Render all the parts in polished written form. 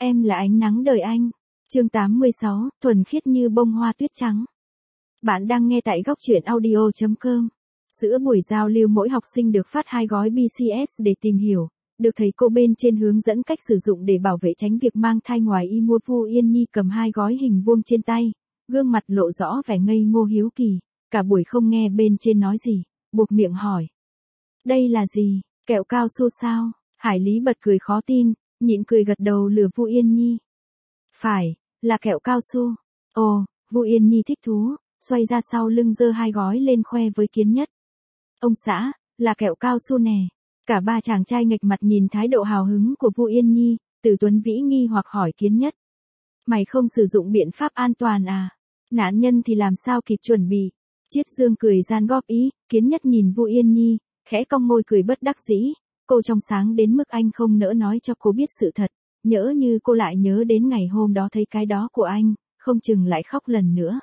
Em là ánh nắng đời anh. Chương 86, thuần khiết như bông hoa tuyết trắng. Bạn đang nghe tại góc truyện audio.com. Giữa buổi giao lưu mỗi học sinh được phát 2 gói BCS để tìm hiểu, được thầy cô bên trên hướng dẫn cách sử dụng để bảo vệ tránh việc mang thai ngoài y. Mua Vu Yên Nhi cầm 2 gói hình vuông trên tay, gương mặt lộ rõ vẻ ngây ngô hiếu kỳ, cả buổi không nghe bên trên nói gì, buộc miệng hỏi. Đây là gì, kẹo cao su sao? Hải Lý bật cười khó tin, nhịn cười gật đầu lừa Vu Yên Nhi. Phải, là kẹo cao su. Ồ, Vu Yên Nhi thích thú, xoay ra sau lưng giơ 2 gói lên khoe với Kiến Nhất. Ông xã, là kẹo cao su nè. Cả ba chàng trai nghệch mặt nhìn thái độ hào hứng của Vu Yên Nhi, Từ Tuấn Vĩ nghi hoặc hỏi Kiến Nhất. Mày không sử dụng biện pháp an toàn à? Nạn nhân thì làm sao kịp chuẩn bị? Chiết Dương cười gian góp ý, Kiến Nhất nhìn Vu Yên Nhi, khẽ cong môi cười bất đắc dĩ. Cô trong sáng đến mức anh không nỡ nói cho cô biết sự thật, nhỡ như cô lại nhớ đến ngày hôm đó thấy cái đó của anh, không chừng lại khóc lần nữa.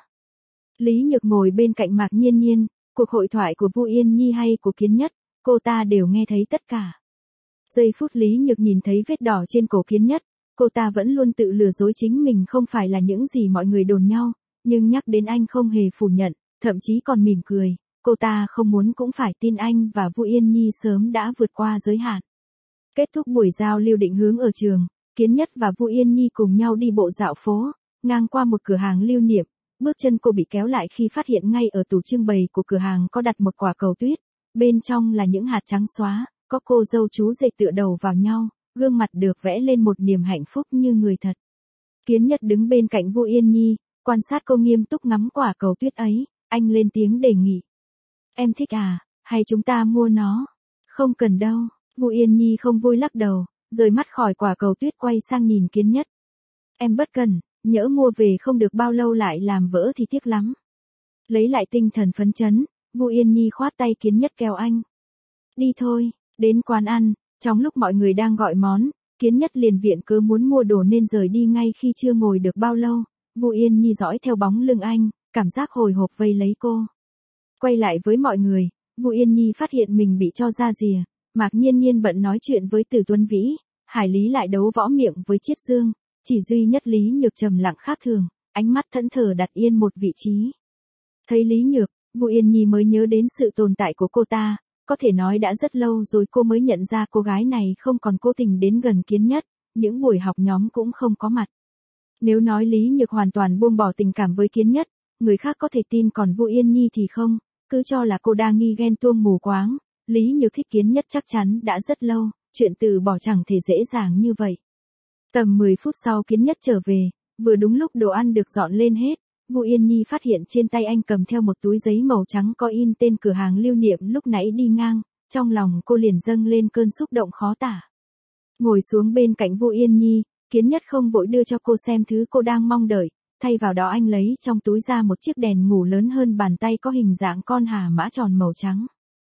Lý Nhược ngồi bên cạnh Mạc Nhiên Nhiên, cuộc hội thoại của Vu Yên Nhi hay của Kiến Nhất, cô ta đều nghe thấy tất cả. Giây phút Lý Nhược nhìn thấy vết đỏ trên cổ Kiến Nhất, cô ta vẫn luôn tự lừa dối chính mình không phải là những gì mọi người đồn nhau, nhưng nhắc đến anh không hề phủ nhận, thậm chí còn mỉm cười. Cô ta không muốn cũng phải tin anh và Vu Yên Nhi sớm đã vượt qua giới hạn. Kết thúc buổi giao lưu định hướng ở trường, Kiến Nhất và Vu Yên Nhi cùng nhau đi bộ dạo phố, ngang qua một cửa hàng lưu niệm, bước chân cô bị kéo lại khi phát hiện ngay ở tủ trưng bày của cửa hàng có đặt một quả cầu tuyết, bên trong là những hạt trắng xóa, có cô dâu chú rể tựa đầu vào nhau, gương mặt được vẽ lên một niềm hạnh phúc như người thật. Kiến Nhất đứng bên cạnh Vu Yên Nhi, quan sát cô nghiêm túc ngắm quả cầu tuyết ấy, anh lên tiếng đề nghị. Em thích à, hay chúng ta mua nó? Không cần đâu, Vu Yên Nhi không vui lắc đầu, rời mắt khỏi quả cầu tuyết quay sang nhìn Kiến Nhất. Em bất cần, nhỡ mua về không được bao lâu lại làm vỡ thì tiếc lắm. Lấy lại tinh thần phấn chấn, Vu Yên Nhi khoát tay Kiến Nhất kéo anh. Đi thôi, đến quán ăn, trong lúc mọi người đang gọi món, Kiến Nhất liền viện cớ muốn mua đồ nên rời đi ngay khi chưa ngồi được bao lâu. Vu Yên Nhi dõi theo bóng lưng anh, cảm giác hồi hộp vây lấy cô. Quay lại với mọi người, Vu Yên Nhi phát hiện mình bị cho ra rìa, Mạc Nhiên Nhiên bận nói chuyện với Từ Tuấn Vĩ, Hải Lý lại đấu võ miệng với Chiết Dương, chỉ duy nhất Lý Nhược trầm lặng khác thường, ánh mắt thẫn thờ đặt yên một vị trí. Thấy Lý Nhược, Vu Yên Nhi mới nhớ đến sự tồn tại của cô ta, có thể nói đã rất lâu rồi cô mới nhận ra cô gái này không còn cố tình đến gần Kiến Nhất, những buổi học nhóm cũng không có mặt. Nếu nói Lý Nhược hoàn toàn buông bỏ tình cảm với Kiến Nhất, người khác có thể tin, còn Vu Yên Nhi thì không. Cứ cho là cô đang nghi ghen tuông mù quáng, Lý Nhược thích Kiến Nhất chắc chắn đã rất lâu, chuyện từ bỏ chẳng thể dễ dàng như vậy. Tầm 10 phút sau Kiến Nhất trở về, vừa đúng lúc đồ ăn được dọn lên hết, Vu Yên Nhi phát hiện trên tay anh cầm theo một túi giấy màu trắng có in tên cửa hàng lưu niệm lúc nãy đi ngang, trong lòng cô liền dâng lên cơn xúc động khó tả. Ngồi xuống bên cạnh Vu Yên Nhi, Kiến Nhất không vội đưa cho cô xem thứ cô đang mong đợi. Thay vào đó anh lấy trong túi ra một chiếc đèn ngủ lớn hơn bàn tay có hình dạng con hà mã tròn màu trắng.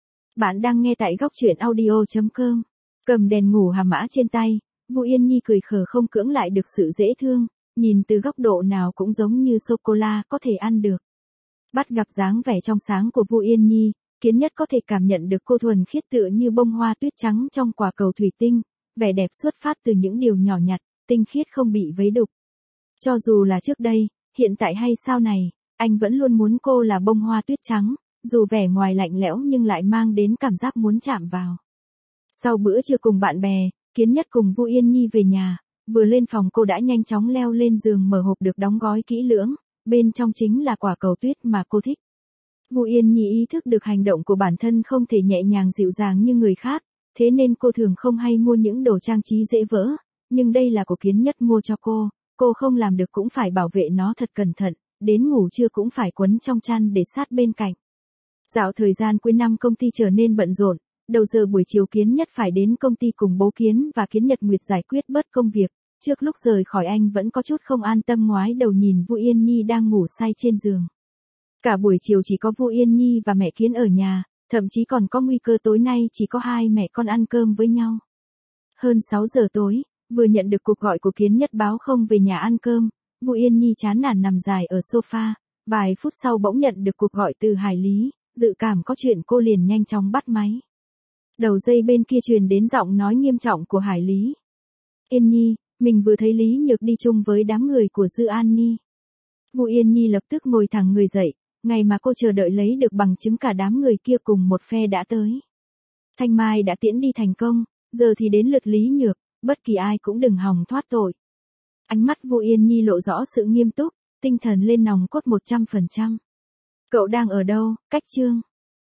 Bạn đang nghe tại góc truyện audio.com. Cầm đèn ngủ hà mã trên tay, Vu Yên Nhi cười khờ không cưỡng lại được sự dễ thương, nhìn từ góc độ nào cũng giống như sô-cô-la có thể ăn được. Bắt gặp dáng vẻ trong sáng của Vu Yên Nhi, Kiến Nhất có thể cảm nhận được cô thuần khiết tựa như bông hoa tuyết trắng trong quả cầu thủy tinh, vẻ đẹp xuất phát từ những điều nhỏ nhặt, tinh khiết không bị vấy đục. Cho dù là trước đây, hiện tại hay sau này, anh vẫn luôn muốn cô là bông hoa tuyết trắng, dù vẻ ngoài lạnh lẽo nhưng lại mang đến cảm giác muốn chạm vào. Sau bữa trưa cùng bạn bè, Kiến Nhất cùng Vu Yên Nhi về nhà, vừa lên phòng cô đã nhanh chóng leo lên giường mở hộp được đóng gói kỹ lưỡng, bên trong chính là quả cầu tuyết mà cô thích. Vu Yên Nhi ý thức được hành động của bản thân không thể nhẹ nhàng dịu dàng như người khác, thế nên cô thường không hay mua những đồ trang trí dễ vỡ, nhưng đây là của Kiến Nhất mua cho cô. Cô không làm được cũng phải bảo vệ nó thật cẩn thận, đến ngủ trưa cũng phải quấn trong chăn để sát bên cạnh. Dạo thời gian cuối năm công ty trở nên bận rộn, đầu giờ buổi chiều Kiến Nhất phải đến công ty cùng bố Kiến và Kiến Nhật Nguyệt giải quyết bớt công việc. Trước lúc rời khỏi anh vẫn có chút không an tâm ngoái đầu nhìn Vu Yên Nhi đang ngủ say trên giường. Cả buổi chiều chỉ có Vu Yên Nhi và mẹ Kiến ở nhà, thậm chí còn có nguy cơ tối nay chỉ có hai mẹ con ăn cơm với nhau. Hơn 6 giờ tối. Vừa nhận được cuộc gọi của Kiến Nhất báo không về nhà ăn cơm, Vu Yên Nhi chán nản nằm dài ở sofa, vài phút sau bỗng nhận được cuộc gọi từ Hải Lý, dự cảm có chuyện cô liền nhanh chóng bắt máy. Đầu dây bên kia truyền đến giọng nói nghiêm trọng của Hải Lý. Yên Nhi, Mình vừa thấy Lý Nhược đi chung với đám người của Dư An Ni. Vu Yên Nhi lập tức ngồi thẳng người dậy, ngày mà cô chờ đợi lấy được bằng chứng cả đám người kia cùng một phe đã tới. Thanh Mai đã tiễn đi thành công, giờ thì đến lượt Lý Nhược, bất kỳ ai cũng đừng hòng thoát tội. Ánh mắt Vu Yên Nhi lộ rõ sự nghiêm túc, tinh thần lên nòng cốt 100%. Cậu đang ở đâu, Cách Trương?